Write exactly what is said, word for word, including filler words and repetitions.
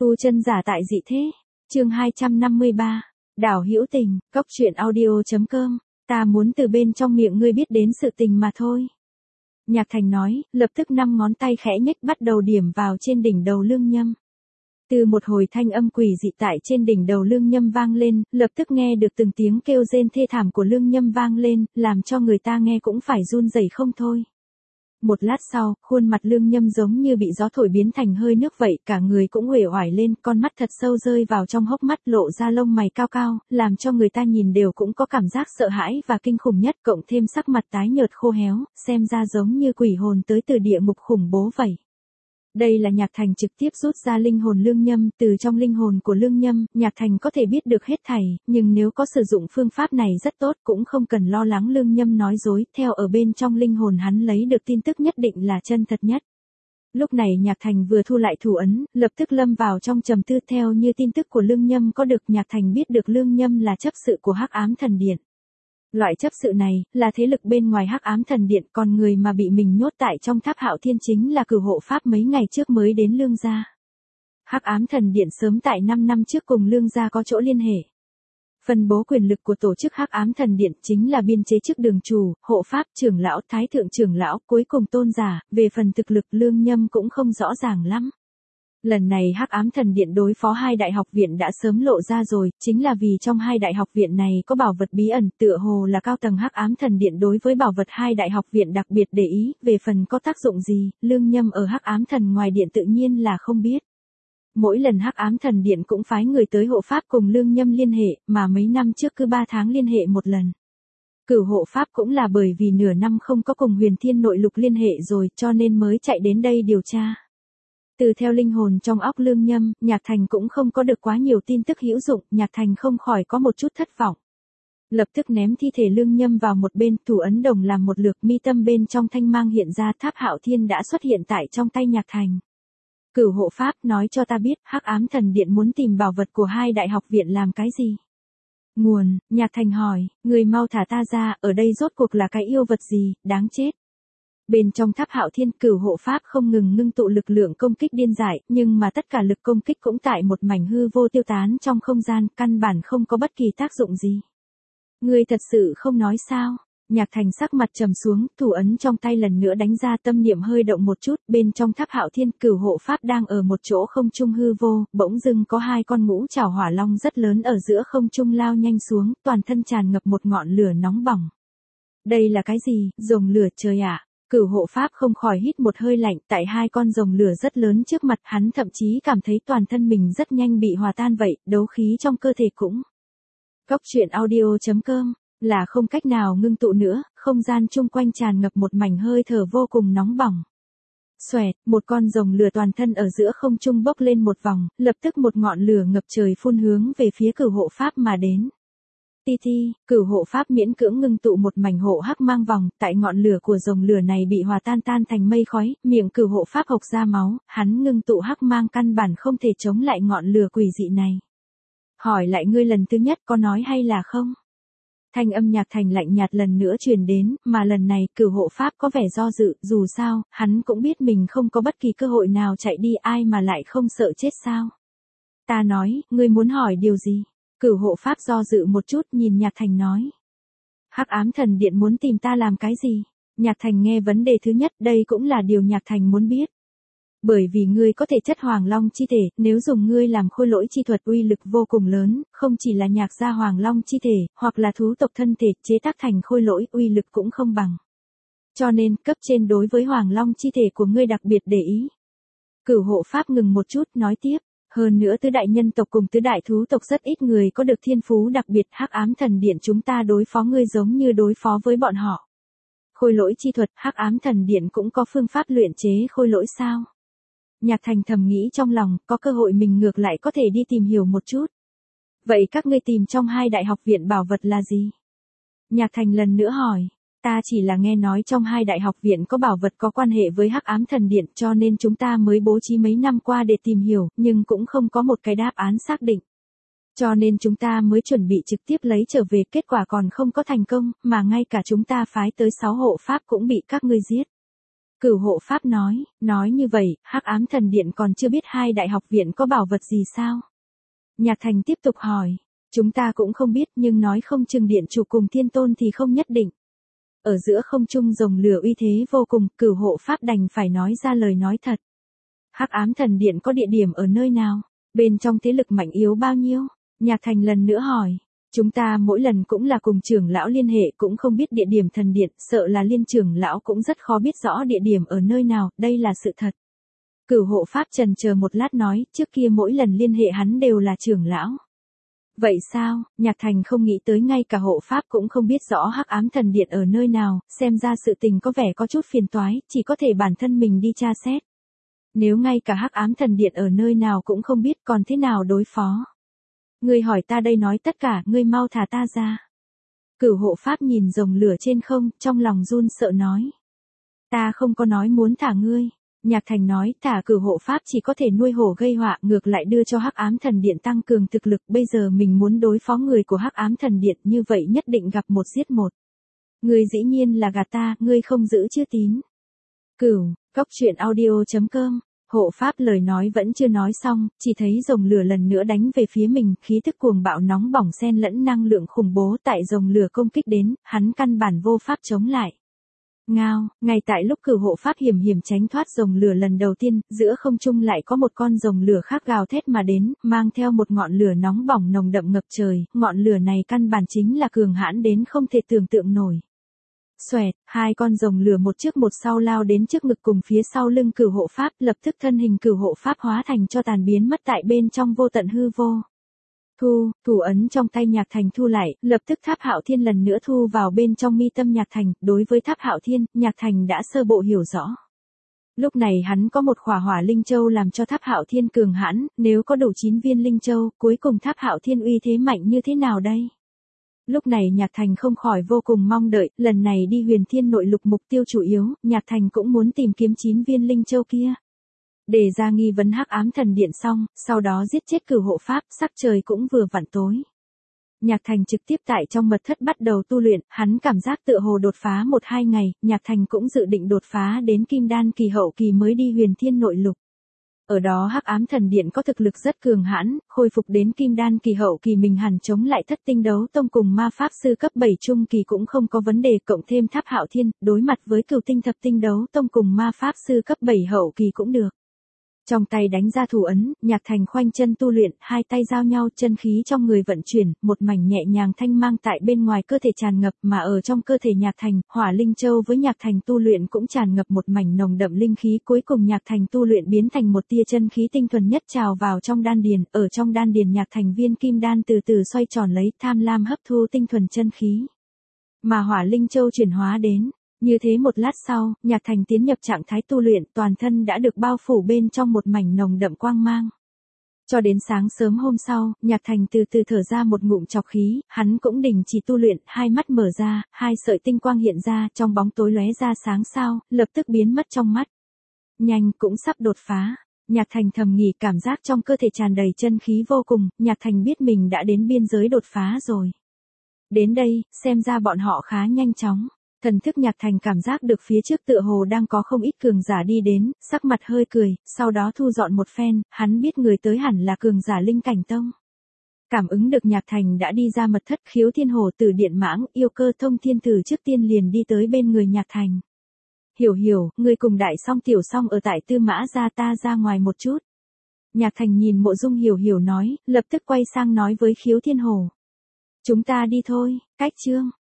Tu chân giả tại dị thế. Chương hai trăm năm mươi ba. Đảo hữu tình, cốc truyện audio.com. Ta muốn từ bên trong miệng ngươi biết đến sự tình mà thôi. Nhạc Thành nói, lập tức năm ngón tay khẽ nhếch bắt đầu điểm vào trên đỉnh đầu Lương Nhâm. Từ một hồi thanh âm quỷ dị tại trên đỉnh đầu Lương Nhâm vang lên, lập tức nghe được từng tiếng kêu rên thê thảm của Lương Nhâm vang lên, làm cho người ta nghe cũng phải run rẩy không thôi. Một lát sau, khuôn mặt Lương Nhâm giống như bị gió thổi biến thành hơi nước vậy, cả người cũng uể oải lên, con mắt thật sâu rơi vào trong hốc mắt, lộ ra lông mày cao cao, làm cho người ta nhìn đều cũng có cảm giác sợ hãi và kinh khủng nhất, cộng thêm sắc mặt tái nhợt khô héo, xem ra giống như quỷ hồn tới từ địa ngục khủng bố vậy. Đây là Nhạc Thành trực tiếp rút ra linh hồn Lương Nhâm, từ trong linh hồn của Lương Nhâm, Nhạc Thành có thể biết được hết thảy, nhưng nếu có sử dụng phương pháp này rất tốt, cũng không cần lo lắng Lương Nhâm nói dối, theo ở bên trong linh hồn hắn lấy được tin tức nhất định là chân thật nhất. Lúc này Nhạc Thành vừa thu lại thủ ấn, lập tức lâm vào trong trầm tư, theo như tin tức của Lương Nhâm có được, Nhạc Thành biết được Lương Nhâm là chấp sự của Hắc Ám Thần Điện. Loại chấp sự này, là thế lực bên ngoài Hắc Ám Thần Điện, còn người mà bị mình nhốt tại trong tháp Hạo Thiên chính là Cửu Hộ Pháp mấy ngày trước mới đến Lương gia. Hắc Ám Thần Điện sớm tại năm năm trước cùng Lương gia có chỗ liên hệ. Phân bố quyền lực của tổ chức Hắc Ám Thần Điện chính là biên chế chức đường chủ, hộ pháp, trưởng lão, thái thượng trưởng lão, cuối cùng tôn giả, về phần thực lực Lương Nhâm cũng không rõ ràng lắm. Lần này Hắc Ám Thần Điện đối phó hai đại học viện đã sớm lộ ra rồi, chính là vì trong hai đại học viện này có bảo vật bí ẩn, tựa hồ là cao tầng Hắc Ám Thần Điện đối với bảo vật hai đại học viện đặc biệt để ý, về phần có tác dụng gì, Lương Nhâm ở Hắc Ám Thần ngoài điện tự nhiên là không biết. Mỗi lần Hắc Ám Thần Điện cũng phái người tới hộ pháp cùng Lương Nhâm liên hệ, mà mấy năm trước cứ ba tháng liên hệ một lần. Cửu hộ pháp cũng là bởi vì nửa năm không có cùng Huyền Thiên Nội Lục liên hệ rồi, cho nên mới chạy đến đây điều tra. Từ theo linh hồn trong óc Lương Nhâm, Nhạc Thành cũng không có được quá nhiều tin tức hữu dụng, Nhạc Thành không khỏi có một chút thất vọng. Lập tức ném thi thể Lương Nhâm vào một bên, thủ ấn đồng làm một lượt, mi tâm bên trong thanh mang hiện ra, tháp Hạo Thiên đã xuất hiện tại trong tay Nhạc Thành. Cửu hộ pháp, nói cho ta biết, Hắc Ám Thần Điện muốn tìm bảo vật của hai đại học viện làm cái gì? Nguồn, Nhạc Thành hỏi, người mau thả ta ra, ở đây rốt cuộc là cái yêu vật gì, đáng chết. Bên trong tháp Hạo Thiên, Cửu hộ pháp không ngừng ngưng tụ lực lượng công kích điên dại, nhưng mà tất cả lực công kích cũng tại một mảnh hư vô tiêu tán trong không gian, căn bản không có bất kỳ tác dụng gì. Ngươi thật sự không nói sao? Nhạc Thành sắc mặt trầm xuống, thủ ấn trong tay lần nữa đánh ra, tâm niệm hơi động một chút, bên trong tháp Hạo Thiên, Cửu hộ pháp đang ở một chỗ không trung hư vô, bỗng dưng có hai con ngũ trảo hỏa long rất lớn ở giữa không trung lao nhanh xuống, toàn thân tràn ngập một ngọn lửa nóng bỏng. Đây là cái gì, rồng lửa trời ạ? À? Cửu hộ pháp không khỏi hít một hơi lạnh, tại hai con rồng lửa rất lớn trước mặt, hắn thậm chí cảm thấy toàn thân mình rất nhanh bị hòa tan vậy, đấu khí trong cơ thể cũng. Cốc truyện audio.com, là không cách nào ngưng tụ nữa, không gian chung quanh tràn ngập một mảnh hơi thở vô cùng nóng bỏng. Xoẹt, một con rồng lửa toàn thân ở giữa không trung bốc lên một vòng, lập tức một ngọn lửa ngập trời phun hướng về phía Cửu hộ pháp mà đến. Ti ti, Cửu hộ pháp miễn cưỡng ngưng tụ một mảnh hộ hắc mang vòng, tại ngọn lửa của rồng lửa này bị hòa tan tan thành mây khói, miệng Cửu hộ pháp hộc ra máu, hắn ngưng tụ hắc mang căn bản không thể chống lại ngọn lửa quỷ dị này. Hỏi lại ngươi lần thứ nhất có nói hay là không? Thanh âm Nhạc Thành lạnh nhạt lần nữa truyền đến, mà lần này Cửu hộ pháp có vẻ do dự, dù sao, hắn cũng biết mình không có bất kỳ cơ hội nào chạy đi, ai mà lại không sợ chết sao? Ta nói, ngươi muốn hỏi điều gì? Cửu hộ pháp do dự một chút, nhìn Nhạc Thành nói. Hắc Ám Thần Điện muốn tìm ta làm cái gì? Nhạc Thành nghe vấn đề thứ nhất, đây cũng là điều Nhạc Thành muốn biết. Bởi vì ngươi có thể chất Hoàng Long chi thể, nếu dùng ngươi làm khôi lỗi chi thuật uy lực vô cùng lớn, không chỉ là Nhạc gia Hoàng Long chi thể, hoặc là thú tộc thân thể chế tác thành khôi lỗi uy lực cũng không bằng. Cho nên, cấp trên đối với Hoàng Long chi thể của ngươi đặc biệt để ý. Cửu hộ pháp ngừng một chút, nói tiếp. Hơn nữa tứ đại nhân tộc cùng tứ đại thú tộc rất ít người có được thiên phú đặc biệt, Hắc Ám Thần Điện chúng ta đối phó ngươi giống như đối phó với bọn họ. Khôi lỗi chi thuật, Hắc Ám Thần Điện cũng có phương pháp luyện chế khôi lỗi sao? Nhạc Thành thầm nghĩ trong lòng, có cơ hội mình ngược lại có thể đi tìm hiểu một chút. Vậy các ngươi tìm trong hai đại học viện bảo vật là gì? Nhạc Thành lần nữa hỏi. Ta chỉ là nghe nói trong hai đại học viện có bảo vật có quan hệ với Hắc Ám Thần Điện, cho nên chúng ta mới bố trí mấy năm qua để tìm hiểu, nhưng cũng không có một cái đáp án xác định. Cho nên chúng ta mới chuẩn bị trực tiếp lấy trở về, kết quả còn không có thành công, mà ngay cả chúng ta phái tới sáu hộ pháp cũng bị các ngươi giết. Cửu hộ pháp nói, nói như vậy, Hắc Ám Thần Điện còn chưa biết hai đại học viện có bảo vật gì sao? Nhạc Thành tiếp tục hỏi, chúng ta cũng không biết nhưng nói không chừng điện chủ cùng thiên tôn thì không nhất định. Ở giữa không trung rồng lửa uy thế vô cùng, cửu hộ pháp đành phải nói ra lời nói thật. Hắc Ám Thần Điện có địa điểm ở nơi nào? Bên trong thế lực mạnh yếu bao nhiêu? Nhạc Thành lần nữa hỏi. Chúng ta mỗi lần cũng là cùng trưởng lão liên hệ cũng không biết địa điểm thần điện, sợ là liên trưởng lão cũng rất khó biết rõ địa điểm ở nơi nào, đây là sự thật. Cửu hộ pháp trần chờ một lát nói, trước kia mỗi lần liên hệ hắn đều là trưởng lão. Vậy sao, Nhạc Thành không nghĩ tới ngay cả hộ pháp cũng không biết rõ Hắc Ám Thần Điện ở nơi nào, xem ra sự tình có vẻ có chút phiền toái, chỉ có thể bản thân mình đi tra xét. Nếu ngay cả Hắc Ám Thần Điện ở nơi nào cũng không biết còn thế nào đối phó. Ngươi hỏi ta đây nói tất cả, ngươi mau thả ta ra. Cửu hộ pháp nhìn rồng lửa trên không, trong lòng run sợ nói. Ta không có nói muốn thả ngươi. Nhạc Thành nói, thả cửu hộ pháp chỉ có thể nuôi hổ gây họa, ngược lại đưa cho Hắc Ám Thần Điện tăng cường thực lực, bây giờ mình muốn đối phó người của Hắc Ám Thần Điện, như vậy nhất định gặp một giết một. Ngươi dĩ nhiên là gạt ta, ngươi không giữ chữ tín. Cửu, cốc truyện audio chấm com. Hộ pháp lời nói vẫn chưa nói xong, chỉ thấy rồng lửa lần nữa đánh về phía mình, khí thức cuồng bạo nóng bỏng xen lẫn năng lượng khủng bố tại rồng lửa công kích đến, hắn căn bản vô pháp chống lại. Ngao, ngay tại lúc cửu hộ pháp hiểm hiểm tránh thoát rồng lửa lần đầu tiên, giữa không trung lại có một con rồng lửa khác gào thét mà đến, mang theo một ngọn lửa nóng bỏng nồng đậm ngập trời, ngọn lửa này căn bản chính là cường hãn đến không thể tưởng tượng nổi. Xoẹt, hai con rồng lửa một trước một sau lao đến trước ngực cùng phía sau lưng cửu hộ pháp, lập tức thân hình cửu hộ pháp hóa thành cho tàn biến mất tại bên trong vô tận hư vô. Thu, thủ ấn trong tay Nhạc Thành thu lại, lập tức Tháp Hạo Thiên lần nữa thu vào bên trong mi tâm Nhạc Thành, đối với Tháp Hạo Thiên, Nhạc Thành đã sơ bộ hiểu rõ. Lúc này hắn có một khỏa hỏa linh châu làm cho Tháp Hạo Thiên cường hãn, nếu có đủ chín viên linh châu, cuối cùng Tháp Hạo Thiên uy thế mạnh như thế nào đây? Lúc này Nhạc Thành không khỏi vô cùng mong đợi, lần này đi Huyền Thiên Nội Lục mục tiêu chủ yếu, Nhạc Thành cũng muốn tìm kiếm chín viên linh châu kia. Để ra nghi vấn Hắc Ám Thần Điện xong, sau đó giết chết cửu hộ pháp, sắc trời cũng vừa vặn tối. Nhạc Thành trực tiếp tại trong mật thất bắt đầu tu luyện, hắn cảm giác tựa hồ đột phá một hai ngày, Nhạc Thành cũng dự định đột phá đến Kim Đan kỳ hậu kỳ mới đi Huyền Thiên Nội Lục. Ở đó Hắc Ám Thần Điện có thực lực rất cường hãn, khôi phục đến Kim Đan kỳ hậu kỳ mình hẳn chống lại Thất Tinh Đấu Tông cùng ma pháp sư cấp bảy trung kỳ cũng không có vấn đề, cộng thêm Tháp Hạo Thiên, đối mặt với Cửu Tinh Thập Tinh Đấu Tông cùng ma pháp sư cấp bảy hậu kỳ cũng được. Trong tay đánh ra thủ ấn, Nhạc Thành khoanh chân tu luyện, hai tay giao nhau, chân khí trong người vận chuyển, một mảnh nhẹ nhàng thanh mang tại bên ngoài cơ thể tràn ngập, mà ở trong cơ thể Nhạc Thành, Hỏa Linh Châu với Nhạc Thành tu luyện cũng tràn ngập một mảnh nồng đậm linh khí, cuối cùng Nhạc Thành tu luyện biến thành một tia chân khí tinh thuần nhất trào vào trong đan điền, ở trong đan điền Nhạc Thành viên kim đan từ từ xoay tròn lấy, tham lam hấp thu tinh thuần chân khí. Mà Hỏa Linh Châu chuyển hóa đến. Như thế một lát sau, Nhạc Thành tiến nhập trạng thái tu luyện, toàn thân đã được bao phủ bên trong một mảnh nồng đậm quang mang. Cho đến sáng sớm hôm sau, Nhạc Thành từ từ thở ra một ngụm trọc khí, hắn cũng đình chỉ tu luyện, hai mắt mở ra, hai sợi tinh quang hiện ra, trong bóng tối lóe ra sáng sao, lập tức biến mất trong mắt. Nhanh, cũng sắp đột phá. Nhạc Thành thầm nghĩ, cảm giác trong cơ thể tràn đầy chân khí vô cùng, Nhạc Thành biết mình đã đến biên giới đột phá rồi. Đến đây, xem ra bọn họ khá nhanh chóng. Thần thức Nhạc Thành cảm giác được phía trước tựa hồ đang có không ít cường giả đi đến, sắc mặt hơi cười, sau đó thu dọn một phen, hắn biết người tới hẳn là cường giả Linh Cảnh Tông. Cảm ứng được Nhạc Thành đã đi ra mật thất, Khiếu Thiên Hổ Tử Điện Mãng, Yêu Cơ Thông Thiên Tử trước tiên liền đi tới bên người Nhạc Thành. Hiểu hiểu, người cùng Đại Song Tiểu Song ở tại Tư Mã gia, ta ra ngoài một chút. Nhạc Thành nhìn Mộ Dung Hiểu Hiểu nói, lập tức quay sang nói với Khiếu Thiên Hổ. Chúng ta đi thôi, cách chương.